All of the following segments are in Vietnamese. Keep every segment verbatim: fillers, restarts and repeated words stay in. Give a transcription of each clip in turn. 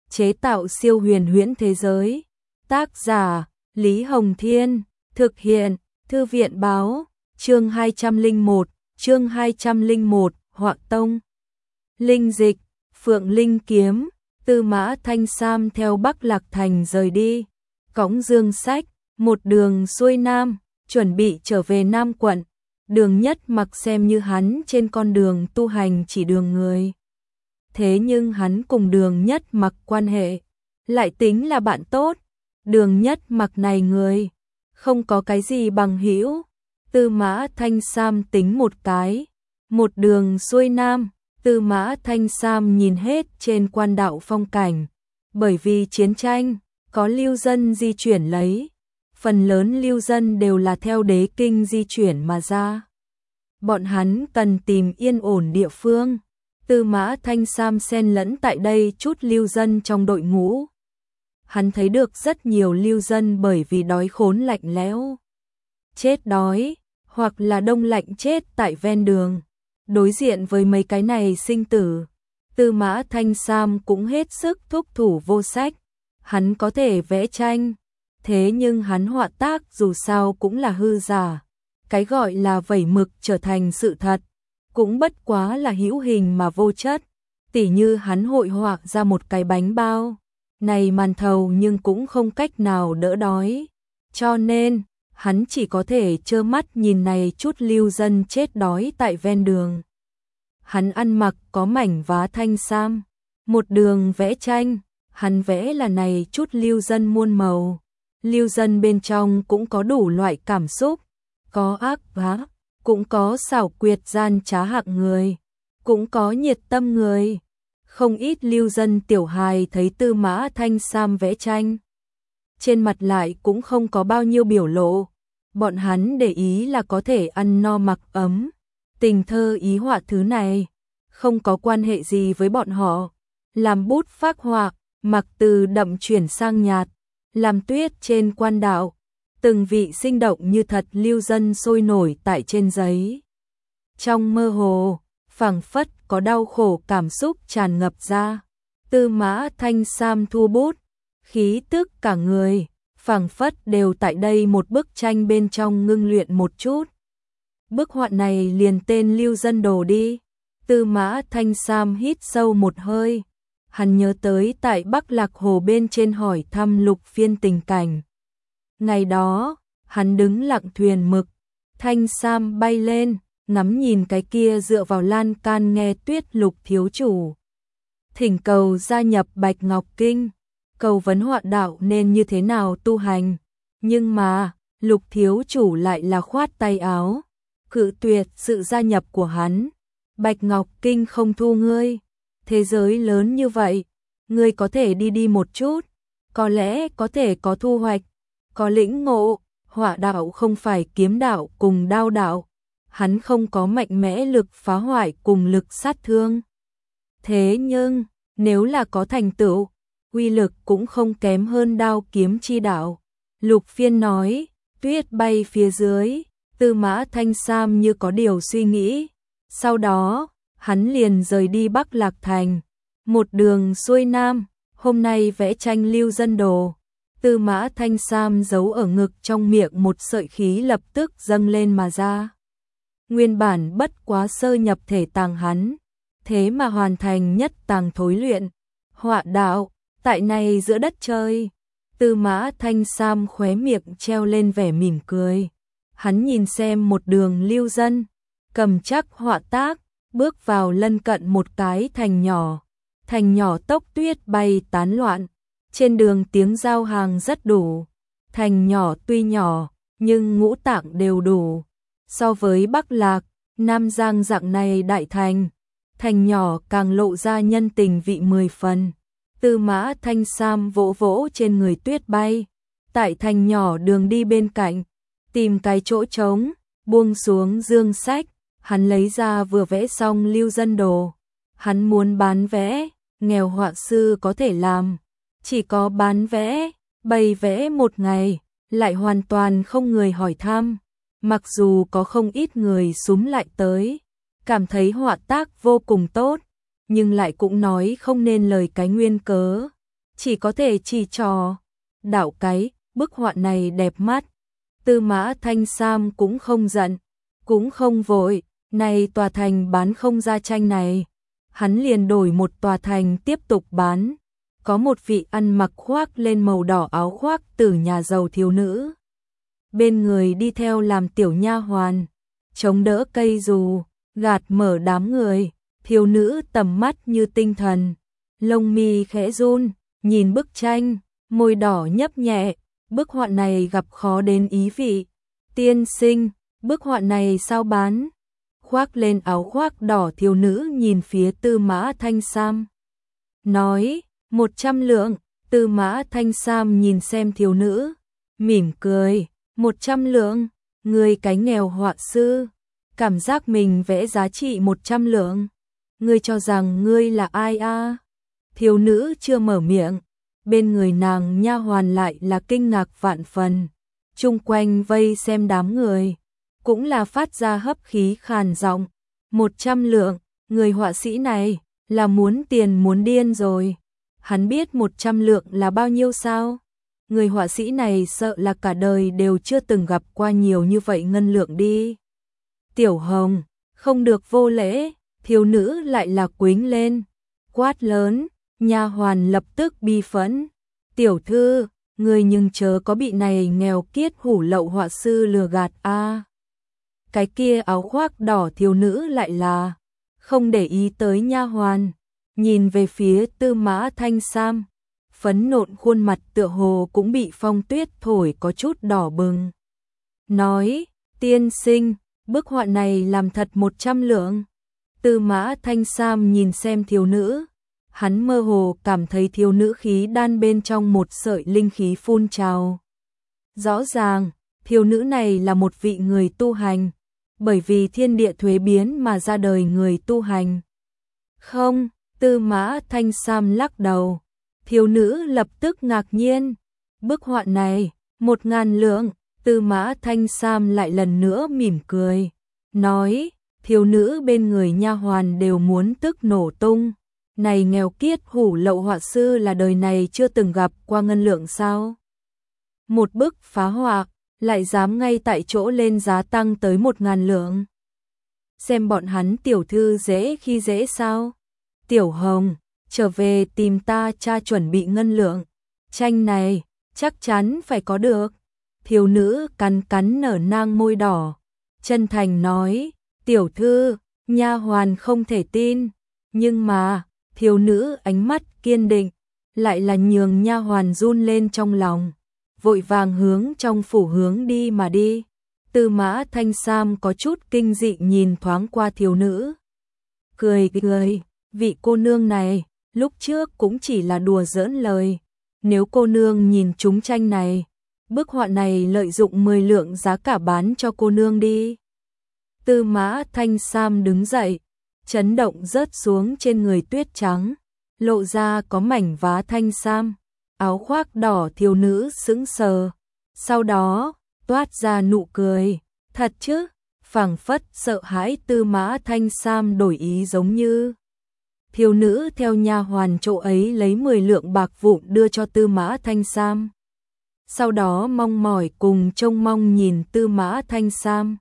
chế tạo siêu huyền huyễn thế giới. Tác giả Lý Hồng Thiên, thực hiện Thư viện Báo, chương hai trăm lẻ một, chương hai trăm lẻ một, Họa Tông. Linh dịch, Phượng Linh kiếm, Tư Mã Thanh Sam theo Bắc Lạc Thành rời đi, cõng dương sách, một đường xuôi nam, chuẩn bị trở về Nam quận. Đường Nhất Mặc xem như hắn trên con đường tu hành chỉ đường người. Thế nhưng hắn cùng Đường Nhất Mặc quan hệ lại tính là bạn tốt. Đường Nhất Mặc này người không có cái gì bằng hữu. Tư Mã Thanh Sam tính một cái, một đường xuôi nam, Tư Mã Thanh Sam nhìn hết trên quan đạo phong cảnh. Bởi vì chiến tranh, có lưu dân di chuyển lấy, phần lớn lưu dân đều là theo đế kinh di chuyển mà ra. Bọn hắn cần tìm yên ổn địa phương. Tư Mã Thanh Sam xen lẫn tại đây chút lưu dân trong đội ngũ. Hắn thấy được rất nhiều lưu dân bởi vì đói khốn lạnh lẽo, chết đói, hoặc là đông lạnh chết tại ven đường. Đối diện với mấy cái này sinh tử, Tư Mã Thanh Sam cũng hết sức thúc thủ vô sách. Hắn có thể vẽ tranh, thế nhưng hắn họa tác dù sao cũng là hư giả. Cái gọi là vẩy mực trở thành sự thật, cũng bất quá là hữu hình mà vô chất. Tỉ như hắn hội họa ra một cái bánh bao, này màn thầu nhưng cũng không cách nào đỡ đói. Cho nên, hắn chỉ có thể trơ mắt nhìn này chút lưu dân chết đói tại ven đường. Hắn ăn mặc có mảnh vá thanh sam, một đường vẽ tranh, hắn vẽ là này chút lưu dân muôn màu. Lưu dân bên trong cũng có đủ loại cảm xúc, có ác bá, cũng có xảo quyệt gian trá hạng người, cũng có nhiệt tâm người. Không ít lưu dân tiểu hài thấy Tư Mã Thanh Sam vẽ tranh, trên mặt lại cũng không có bao nhiêu biểu lộ. Bọn hắn để ý là có thể ăn no mặc ấm. Tình thơ ý họa thứ này không có quan hệ gì với bọn họ. Làm bút phác họa, mặc từ đậm chuyển sang nhạt, làm tuyết trên quan đạo, từng vị sinh động như thật lưu dân sôi nổi tại trên giấy. Trong mơ hồ, phảng phất có đau khổ cảm xúc tràn ngập ra. Tư Mã Thanh Sam thu bút, khí tức cả người, phảng phất đều tại đây một bức tranh bên trong ngưng luyện một chút. Bức họa này liền tên Lưu Dân Đồ đi. Tư Mã Thanh Sam hít sâu một hơi. Hắn nhớ tới tại Bắc Lạc Hồ bên trên hỏi thăm Lục Phiên tình cảnh. Ngày đó, hắn đứng lặng thuyền mực, Thanh Sam bay lên, ngắm nhìn cái kia dựa vào lan can nghe tuyết Lục thiếu chủ thỉnh cầu gia nhập Bạch Ngọc Kinh, cầu vấn họa đạo nên như thế nào tu hành. Nhưng mà, Lục thiếu chủ lại là khoát tay áo, cự tuyệt sự gia nhập của hắn. Bạch Ngọc Kinh không thu ngươi, thế giới lớn như vậy, ngươi có thể đi đi một chút, có lẽ có thể có thu hoạch, có lĩnh ngộ. Họa đạo không phải kiếm đạo cùng đao đạo, hắn không có mạnh mẽ lực phá hoại cùng lực sát thương. Thế nhưng, nếu là có thành tựu, uy lực cũng không kém hơn đao kiếm chi đạo. Lục Phiên nói, tuyết bay phía dưới, Tư Mã Thanh Sam như có điều suy nghĩ. Sau đó, hắn liền rời đi Bắc Lạc Thành, một đường xuôi nam, hôm nay vẽ tranh Lưu Dân Đồ. Tư Mã Thanh Sam giấu ở ngực trong miệng một sợi khí lập tức dâng lên mà ra. Nguyên bản bất quá sơ nhập thể tàng hắn, thế mà hoàn thành nhất tàng thối luyện. Họa đạo, tại này giữa đất trời. Tư Mã Thanh Sam khóe miệng treo lên vẻ mỉm cười. Hắn nhìn xem một đường lưu dân, cầm chắc họa tác, bước vào lân cận một cái thành nhỏ. Thành nhỏ tốc tuyết bay tán loạn, trên đường tiếng giao hàng rất đủ. Thành nhỏ tuy nhỏ, nhưng ngũ tạng đều đủ. So với Bắc Lạc, Nam Giang dạng này đại thành, thành nhỏ càng lộ ra nhân tình vị mười phần. Tư Mã Thanh Sam vỗ vỗ trên người tuyết bay, tại thành nhỏ đường đi bên cạnh, tìm cái chỗ trống, buông xuống dương sách, hắn lấy ra vừa vẽ xong Lưu Dân Đồ. Hắn muốn bán vẽ, nghèo họa sư có thể làm, chỉ có bán vẽ, bày vẽ một ngày, lại hoàn toàn không người hỏi thăm. Mặc dù có không ít người súm lại tới, cảm thấy họa tác vô cùng tốt, nhưng lại cũng nói không nên lời cái nguyên cớ. chỉ có thể chỉ trò. Đạo cái, bức họa này đẹp mắt. Tư Mã Thanh Sam cũng không giận, cũng không vội, này tòa thành bán không ra tranh này. Hắn liền đổi một tòa thành tiếp tục bán. Có một vị ăn mặc khoác lên màu đỏ áo khoác từ nhà giàu thiếu nữ. Bên người đi theo làm tiểu nha hoàn, chống đỡ cây dù, gạt mở đám người. Thiếu nữ tầm mắt như tinh thần, lông mi khẽ run, nhìn bức tranh, môi đỏ nhấp nhẹ. Bức họa này gặp khó đến ý vị. Tiên sinh, bức họa này sao bán? Khoác lên áo khoác đỏ thiếu nữ nhìn phía Tư Mã Thanh Sam. Nói, một trăm lượng. Tư Mã Thanh Sam nhìn xem thiếu nữ, mỉm cười, một trăm lượng, người cái nghèo họa sư, cảm giác mình vẽ giá trị một trăm lượng. Ngươi cho rằng ngươi là ai a? À? Thiếu nữ chưa mở miệng, bên người nàng nha hoàn lại là kinh ngạc vạn phần, chung quanh vây xem đám người, cũng là phát ra hấp khí khàn giọng, một trăm lượng, người họa sĩ này là muốn tiền muốn điên rồi. Hắn biết một trăm lượng là bao nhiêu sao? Người họa sĩ này sợ là cả đời đều chưa từng gặp qua nhiều như vậy ngân lượng đi. Tiểu Hồng, không được vô lễ. Thiếu nữ lại là quính lên, quát lớn, nha hoàn lập tức bi phẫn. Tiểu thư, người nhưng chớ có bị này nghèo kiết hủ lậu họa sư lừa gạt a. À. Cái kia áo khoác đỏ thiếu nữ lại là không để ý tới nha hoàn, nhìn về phía Tư Mã Thanh Sam, phấn nộn khuôn mặt tựa hồ cũng bị phong tuyết thổi có chút đỏ bừng. Nói, tiên sinh, bức họa này làm thật một trăm lượng. Tư Mã Thanh Sam nhìn xem thiếu nữ, hắn mơ hồ cảm thấy thiếu nữ khí đan bên trong một sợi linh khí phun trào. Rõ ràng, thiếu nữ này là một vị người tu hành, bởi vì thiên địa thuế biến mà ra đời người tu hành. Không, Tư Mã Thanh Sam lắc đầu. Thiếu nữ lập tức ngạc nhiên. Bức họa này, một ngàn lượng. Tư Mã Thanh Sam lại lần nữa mỉm cười, nói, thiếu nữ bên người nha hoàn đều muốn tức nổ tung. Này nghèo kiết hủ lậu họa sư là đời này chưa từng gặp qua ngân lượng sao? Một bức phá họa, lại dám ngay tại chỗ lên giá tăng tới một ngàn lượng. Xem bọn hắn tiểu thư dễ khi dễ sao? Tiểu Hồng, trở về tìm ta cha chuẩn bị ngân lượng. Tranh này, chắc chắn phải có được. Thiếu nữ cắn cắn nở nang môi đỏ, chân thành nói, tiểu thư, nha hoàn không thể tin. Nhưng mà, thiếu nữ ánh mắt kiên định, lại là nhường nha hoàn run lên trong lòng, vội vàng hướng trong phủ hướng đi mà đi. Tư Mã Thanh Sam có chút kinh dị nhìn thoáng qua thiếu nữ, cười cười, vị cô nương này, lúc trước cũng chỉ là đùa giỡn lời. Nếu cô nương nhìn trúng tranh này, bức họa này lợi dụng mười lượng giá cả bán cho cô nương đi. Tư Mã Thanh Sam đứng dậy, chấn động rớt xuống trên người tuyết trắng, lộ ra có mảnh vá thanh sam, áo khoác đỏ thiếu nữ sững sờ, sau đó toát ra nụ cười, thật chứ? Phảng phất sợ hãi Tư Mã Thanh Sam đổi ý giống như. Thiếu nữ theo nha hoàn chỗ ấy lấy mười lượng bạc vụn đưa cho Tư Mã Thanh Sam. Sau đó mong mỏi cùng trông mong nhìn Tư Mã Thanh Sam.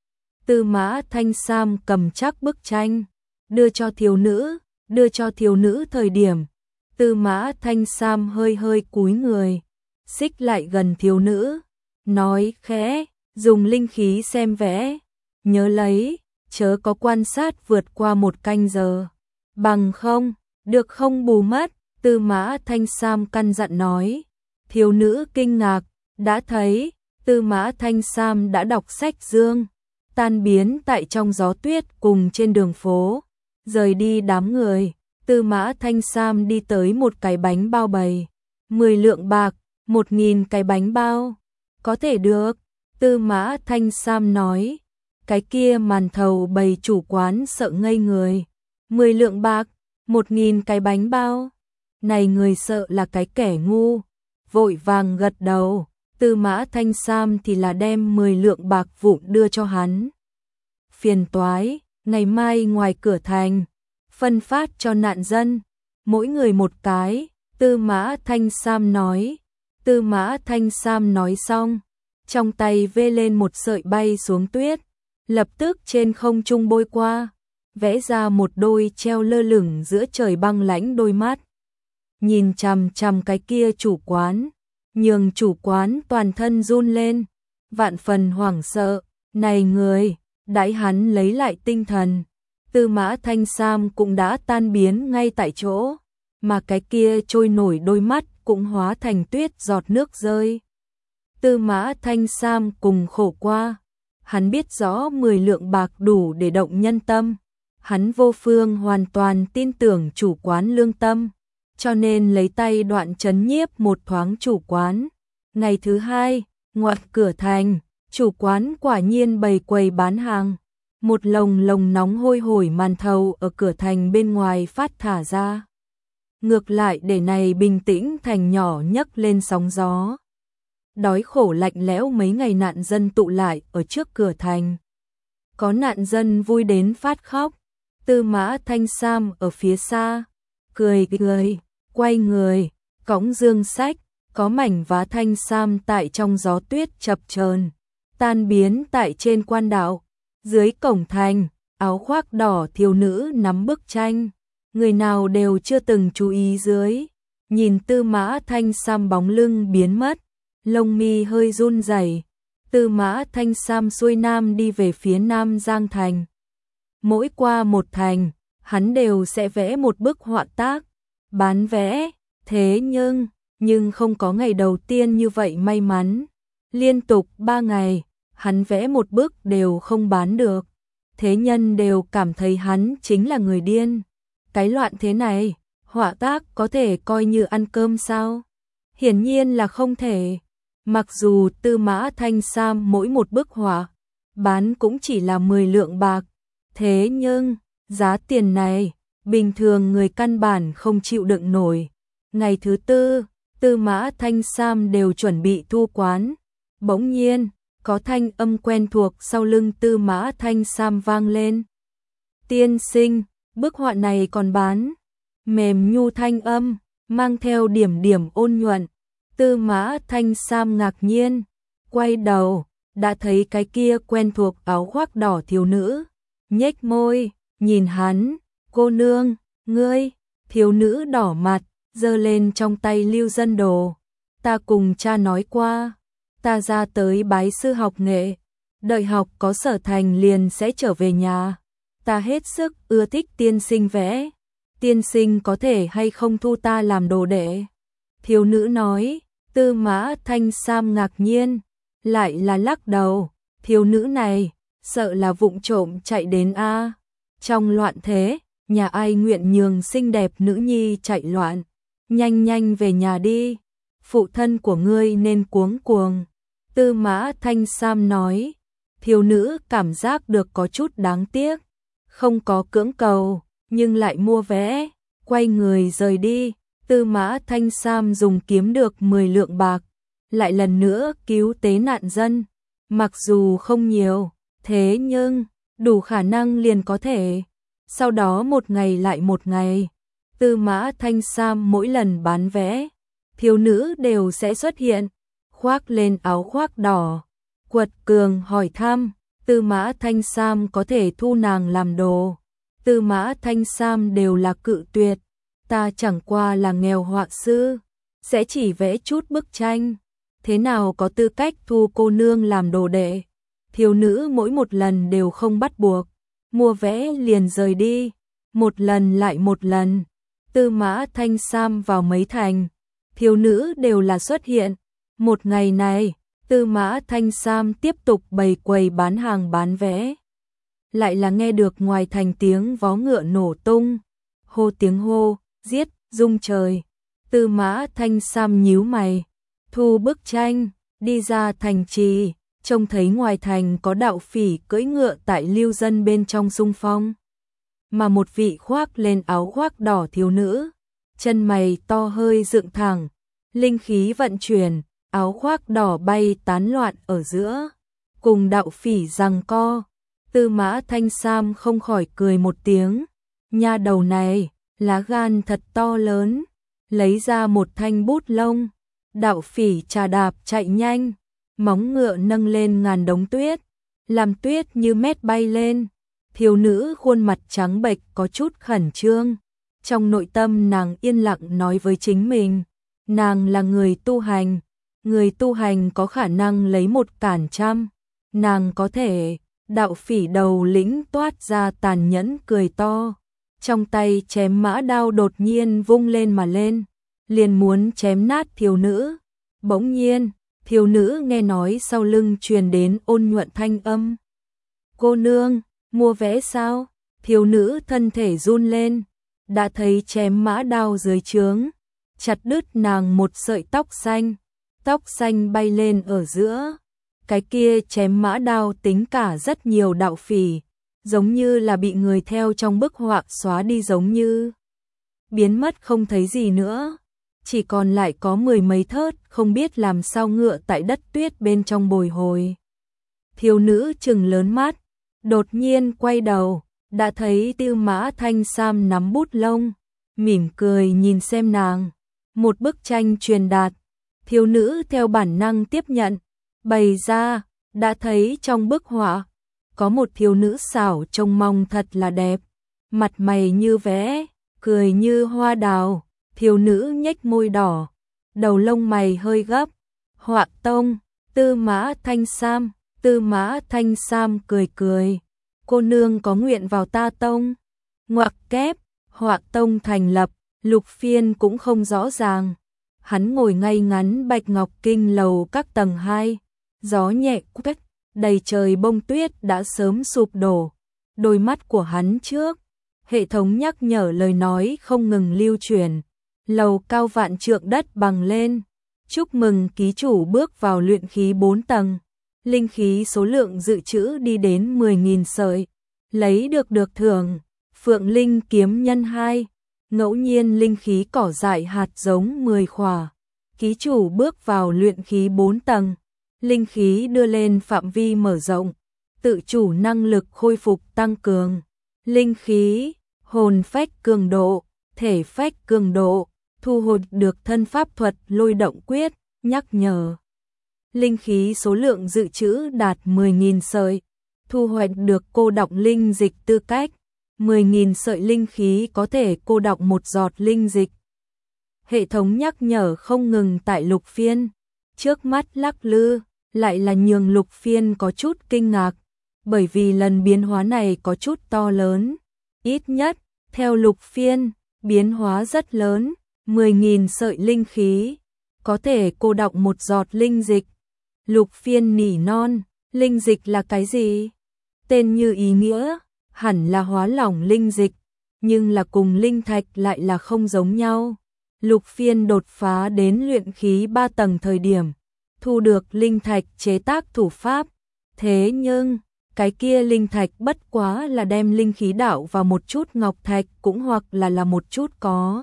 Tư Mã Thanh Sam cầm chắc bức tranh, đưa cho thiếu nữ, đưa cho thiếu nữ thời điểm. Tư Mã Thanh Sam hơi hơi cúi người, xích lại gần thiếu nữ, nói khẽ, dùng linh khí xem vẽ, nhớ lấy, chớ có quan sát vượt qua một canh giờ, bằng không, được không bù mất. Tư Mã Thanh Sam căn dặn nói. Thiếu nữ kinh ngạc, đã thấy, Tư Mã Thanh Sam đã đọc sách dương, tan biến tại trong gió tuyết cùng trên đường phố, rời đi đám người. Tư Mã Thanh Sam đi tới một cái bánh bao bày, mười lượng bạc, một nghìn cái bánh bao, có thể được. Tư Mã Thanh Sam nói, cái kia màn thầu bày chủ quán sợ ngây người, mười lượng bạc, một nghìn cái bánh bao, này người sợ là cái kẻ ngu, vội vàng gật đầu. Tư Mã Thanh Sam thì là đem mười lượng bạc vụn đưa cho hắn. Phiền toái, ngày mai ngoài cửa thành, phân phát cho nạn dân, mỗi người một cái. Tư Mã Thanh Sam nói. Tư Mã Thanh Sam nói xong, trong tay vê lên một sợi bay xuống tuyết, lập tức trên không trung bôi qua, vẽ ra một đôi treo lơ lửng giữa trời băng lãnh đôi mắt. Nhìn chằm chằm cái kia chủ quán, nhường chủ quán toàn thân run lên, vạn phần hoảng sợ, này người, đãi hắn lấy lại tinh thần. Tư Mã Thanh Sam cũng đã tan biến ngay tại chỗ, mà cái kia trôi nổi đôi mắt cũng hóa thành tuyết giọt nước rơi. Tư Mã Thanh Sam cùng khổ qua, hắn biết rõ mười lượng bạc đủ để động nhân tâm, hắn vô phương hoàn toàn tin tưởng chủ quán lương tâm, cho nên lấy tay đoạn trấn nhiếp một thoáng chủ quán. Ngày thứ hai, ngoặt cửa thành, chủ quán quả nhiên bày quầy bán hàng, một lồng lồng nóng hôi hổi màn thầu ở cửa thành bên ngoài phát thả ra. Ngược lại để này bình tĩnh thành nhỏ nhấc lên sóng gió. Đói khổ lạnh lẽo mấy ngày nạn dân tụ lại ở trước cửa thành. Có nạn dân vui đến phát khóc. Tư Mã Thanh Sam ở phía xa, cười cười, quay người, cõng dương sách, có mảnh vá thanh sam tại trong gió tuyết chập chờn, tan biến tại trên quan đạo. Dưới cổng thành, áo khoác đỏ thiếu nữ nắm bức tranh, người nào đều chưa từng chú ý dưới. Nhìn Tư Mã Thanh Sam bóng lưng biến mất, lông mi hơi run rẩy. Tư Mã Thanh Sam xuôi nam đi về phía Nam Giang thành. Mỗi qua một thành, hắn đều sẽ vẽ một bức họa tác, bán vẽ, thế nhưng, nhưng không có ngày đầu tiên như vậy may mắn. Liên tục ba ngày, hắn vẽ một bức đều không bán được. Thế nhân đều cảm thấy hắn chính là người điên. Cái loạn thế này, họa tác có thể coi như ăn cơm sao? Hiển nhiên là không thể. Mặc dù Tư Mã Thanh Sam mỗi một bức họa bán cũng chỉ là mười lượng bạc, thế nhưng giá tiền này bình thường người căn bản không chịu đựng nổi. Ngày thứ tư, Tư Mã Thanh Sam đều chuẩn bị thu quán. Bỗng nhiên, có thanh âm quen thuộc sau lưng Tư Mã Thanh Sam vang lên. Tiên sinh, bức họa này còn bán. Mềm nhu thanh âm, mang theo điểm điểm ôn nhuận. Tư Mã Thanh Sam ngạc nhiên, quay đầu, đã thấy cái kia quen thuộc áo khoác đỏ thiếu nữ. Nhếch môi, nhìn hắn, cô nương, ngươi, thiếu nữ đỏ mặt, giơ lên trong tay lưu dân đồ. Ta cùng cha nói qua, ta ra tới bái sư học nghệ, đợi học có sở thành liền sẽ trở về nhà. Ta hết sức ưa thích tiên sinh vẽ, tiên sinh có thể hay không thu ta làm đồ đệ? Thiếu nữ nói. Tư Mã Thanh Sam ngạc nhiên, lại là lắc đầu, thiếu nữ này, sợ là vụng trộm chạy đến a. Trong loạn thế, nhà ai nguyện nhường xinh đẹp nữ nhi chạy loạn, nhanh nhanh về nhà đi, phụ thân của ngươi nên cuống cuồng. Tư Mã Thanh Sam nói, thiếu nữ cảm giác được có chút đáng tiếc, không có cưỡng cầu, nhưng lại mua vé, quay người rời đi. Tư Mã Thanh Sam dùng kiếm được mười lượng bạc, lại lần nữa cứu tế nạn dân, mặc dù không nhiều, thế nhưng đủ khả năng liền có thể. Sau đó một ngày lại một ngày, Tư Mã Thanh Sam mỗi lần bán vé, thiếu nữ đều sẽ xuất hiện, khoác lên áo khoác đỏ, quật cường hỏi thăm, Tư Mã Thanh Sam có thể thu nàng làm đồ. Tư Mã Thanh Sam đều là cự tuyệt. Ta chẳng qua là nghèo họa sư, sẽ chỉ vẽ chút bức tranh, thế nào có tư cách thu cô nương làm đồ đệ? Thiếu nữ mỗi một lần đều không bắt buộc, mua vé liền rời đi, một lần lại một lần. Tư Mã Thanh Sam vào mấy thành, thiếu nữ đều là xuất hiện. Một ngày này, Tư Mã Thanh Sam tiếp tục bày quầy bán hàng bán vé. Lại là nghe được ngoài thành tiếng vó ngựa nổ tung, hô tiếng hô, giết, rung trời. Tư Mã Thanh Sam nhíu mày, thu bức tranh, đi ra thành trì, trông thấy ngoài thành có đạo phỉ cưỡi ngựa tại lưu dân bên trong xung phong. Mà một vị khoác lên áo khoác đỏ thiếu nữ, chân mày to hơi dựng thẳng, linh khí vận chuyển, áo khoác đỏ bay tán loạn ở giữa, cùng đạo phỉ giằng co. Tư Mã Thanh Sam không khỏi cười một tiếng, nha đầu này, lá gan thật to lớn. lấy ra một thanh bút lông. Đạo phỉ trà đạp chạy nhanh, móng ngựa nâng lên ngàn đống tuyết, làm tuyết như mét bay lên. Thiếu nữ khuôn mặt trắng bệch có chút khẩn trương. Trong nội tâm nàng yên lặng nói với chính mình, nàng là người tu hành, người tu hành có khả năng lấy một cản trăm, nàng có thể. Đạo phỉ đầu lĩnh toát ra tàn nhẫn cười to, trong tay chém mã đao đột nhiên vung lên mà lên, liền muốn chém nát thiếu nữ. Bỗng nhiên, thiếu nữ nghe nói sau lưng truyền đến ôn nhuận thanh âm. Cô nương, mua vé sao? Thiếu nữ thân thể run lên, đã thấy chém mã đao dưới trướng, chặt đứt nàng một sợi tóc xanh, tóc xanh bay lên ở giữa. Cái kia chém mã đao tính cả rất nhiều đạo phỉ, giống như là bị người theo trong bức họa xóa đi giống như biến mất không thấy gì nữa. Chỉ còn lại có mười mấy thớt không biết làm sao ngựa tại đất tuyết bên trong bồi hồi. Thiếu nữ trừng lớn mắt, đột nhiên quay đầu, đã thấy Tư Mã Thanh Sam nắm bút lông, mỉm cười nhìn xem nàng. Một bức tranh truyền đạt, thiếu nữ theo bản năng tiếp nhận, bày ra, đã thấy trong bức họa có một thiếu nữ xảo trông mong thật là đẹp, mặt mày như vẽ, cười như hoa đào. Thiếu nữ nhếch môi đỏ, đầu lông mày hơi gấp. Họa tông, Tư Mã Thanh Sam. Tư Mã Thanh Sam cười cười, cô nương có nguyện vào ta tông. Ngoặc kép, Họa tông thành lập, Lục Phiên cũng không rõ ràng. Hắn ngồi ngay ngắn bạch ngọc kinh lầu các tầng hai, gió nhẹ quét, đầy trời bông tuyết đã sớm sụp đổ. Đôi mắt của hắn trước, hệ thống nhắc nhở lời nói không ngừng lưu truyền. Lầu cao vạn trượng đất bằng lên, chúc mừng ký chủ bước vào luyện khí bốn tầng. Linh khí số lượng dự trữ đi đến mười nghìn sợi, lấy được được thưởng, Phượng Linh kiếm nhân hai, ngẫu nhiên linh khí cỏ dại hạt giống mười khỏa. Ký chủ bước vào luyện khí bốn tầng, linh khí đưa lên phạm vi mở rộng, tự chủ năng lực khôi phục tăng cường. Linh khí, hồn phách cường độ, thể phách cường độ, thu hồi được thân pháp thuật lôi động quyết, nhắc nhở. Linh khí số lượng dự trữ đạt mười nghìn sợi, thu hoạch được cô đọng linh dịch tư cách, mười nghìn sợi linh khí có thể cô đọng một giọt linh dịch. Hệ thống nhắc nhở không ngừng tại Lục Phiên, trước mắt lắc lư, lại là nhường Lục Phiên có chút kinh ngạc, bởi vì lần biến hóa này có chút to lớn, ít nhất, theo Lục Phiên, biến hóa rất lớn, mười nghìn sợi linh khí, có thể cô đọng một giọt linh dịch. Lục Phiên nỉ non, linh dịch là cái gì? Tên như ý nghĩa, hẳn là hóa lỏng linh dịch, nhưng là cùng linh thạch lại là không giống nhau. Lục Phiên đột phá đến luyện khí ba tầng thời điểm, thu được linh thạch chế tác thủ pháp, thế nhưng, cái kia linh thạch bất quá là đem linh khí đảo vào một chút ngọc thạch cũng hoặc là là một chút có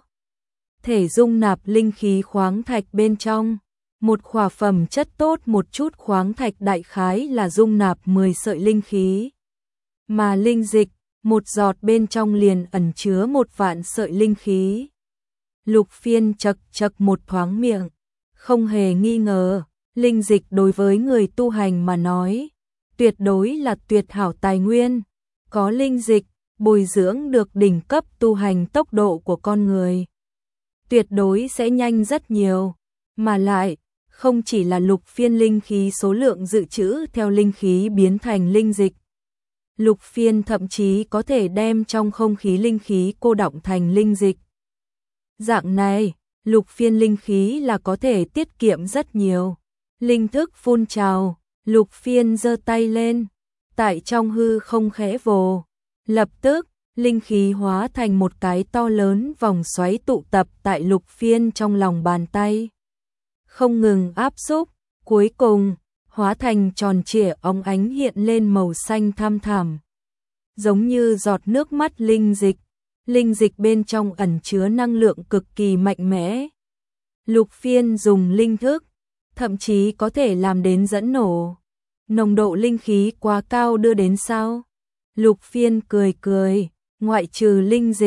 thể dung nạp linh khí khoáng thạch bên trong. Một khỏa phẩm chất tốt một chút khoáng thạch đại khái là dung nạp mười sợi linh khí. Mà linh dịch, một giọt bên trong liền ẩn chứa một vạn sợi linh khí. Lục Phiên chật chật một thoáng miệng, không hề nghi ngờ, linh dịch đối với người tu hành mà nói, tuyệt đối là tuyệt hảo tài nguyên. Có linh dịch, bồi dưỡng được đỉnh cấp tu hành tốc độ của con người. Tuyệt đối sẽ nhanh rất nhiều, mà lại, không chỉ là Lục Phiên linh khí số lượng dự trữ theo linh khí biến thành linh dịch. Lục Phiên thậm chí có thể đem trong không khí linh khí cô đọng thành linh dịch. Dạng này, Lục Phiên linh khí là có thể tiết kiệm rất nhiều. Linh thức phun trào, Lục Phiên giơ tay lên, tại trong hư không khẽ vồ, lập tức, linh khí hóa thành một cái to lớn vòng xoáy tụ tập tại Lục Phiên trong lòng bàn tay. Không ngừng áp xúc, cuối cùng, hóa thành tròn trịa óng ánh hiện lên màu xanh thăm thẳm. Giống như giọt nước mắt linh dịch, linh dịch bên trong ẩn chứa năng lượng cực kỳ mạnh mẽ. Lục Phiên dùng linh thức, thậm chí có thể làm đến dẫn nổ. Nồng độ linh khí quá cao đưa đến sao? Lục Phiên cười cười, ngoại trừ linh dịch,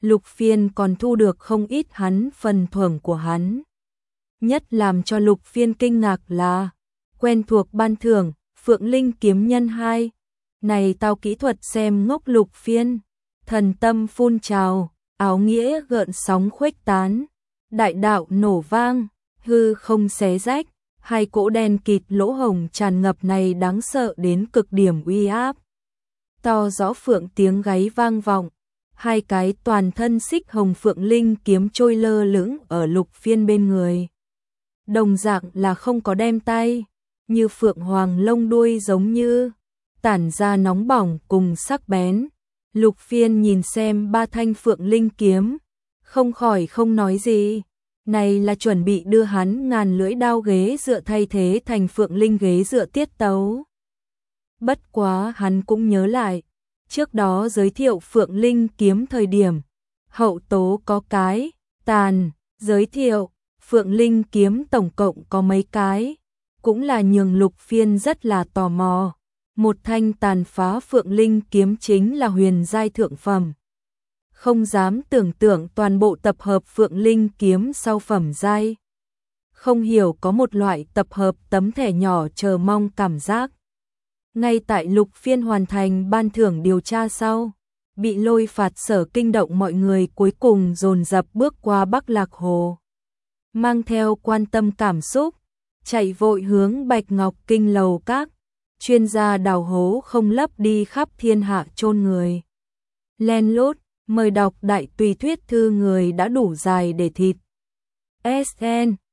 Lục Phiên còn thu được không ít hắn phần thưởng của hắn. Nhất làm cho Lục Phiên kinh ngạc là quen thuộc ban thưởng, Phượng Linh kiếm nhân hai. Này tao kỹ thuật xem ngốc Lục Phiên, thần tâm phun trào, áo nghĩa gợn sóng khuếch tán, đại đạo nổ vang, hư không xé rách, hai cỗ đen kịt lỗ hồng tràn ngập này đáng sợ đến cực điểm uy áp. To rõ phượng tiếng gáy vang vọng, hai cái toàn thân xích hồng Phượng Linh kiếm trôi lơ lửng ở Lục Phiên bên người. Đồng dạng là không có đem tay, như phượng hoàng lông đuôi giống như tản ra nóng bỏng cùng sắc bén. Lục Phiên nhìn xem ba thanh Phượng Linh kiếm, không khỏi không nói gì. Này là chuẩn bị đưa hắn ngàn lưỡi đao ghế dựa thay thế thành Phượng Linh ghế dựa tiết tấu. Bất quá hắn cũng nhớ lại, trước đó giới thiệu Phượng Linh kiếm thời điểm, hậu tố có cái, tàn, giới thiệu, Phượng Linh kiếm tổng cộng có mấy cái, cũng là nhường Lục Phiên rất là tò mò. Một thanh tàn phá Phượng Linh kiếm chính là huyền giai thượng phẩm. Không dám tưởng tượng toàn bộ tập hợp Phượng Linh kiếm sau phẩm giai. Không hiểu có một loại tập hợp tấm thẻ nhỏ chờ mong cảm giác. Ngay tại Lục Phiên hoàn thành ban thưởng điều tra sau, bị lôi phạt sở kinh động mọi người cuối cùng dồn dập bước qua Bắc Lạc Hồ. Mang theo quan tâm cảm xúc, chạy vội hướng Bạch Ngọc Kinh lầu các, chuyên gia đào hố không lấp đi khắp thiên hạ chôn người. Len lút, mời đọc đại tùy thuyết thư người đã đủ dài để thịt. ét en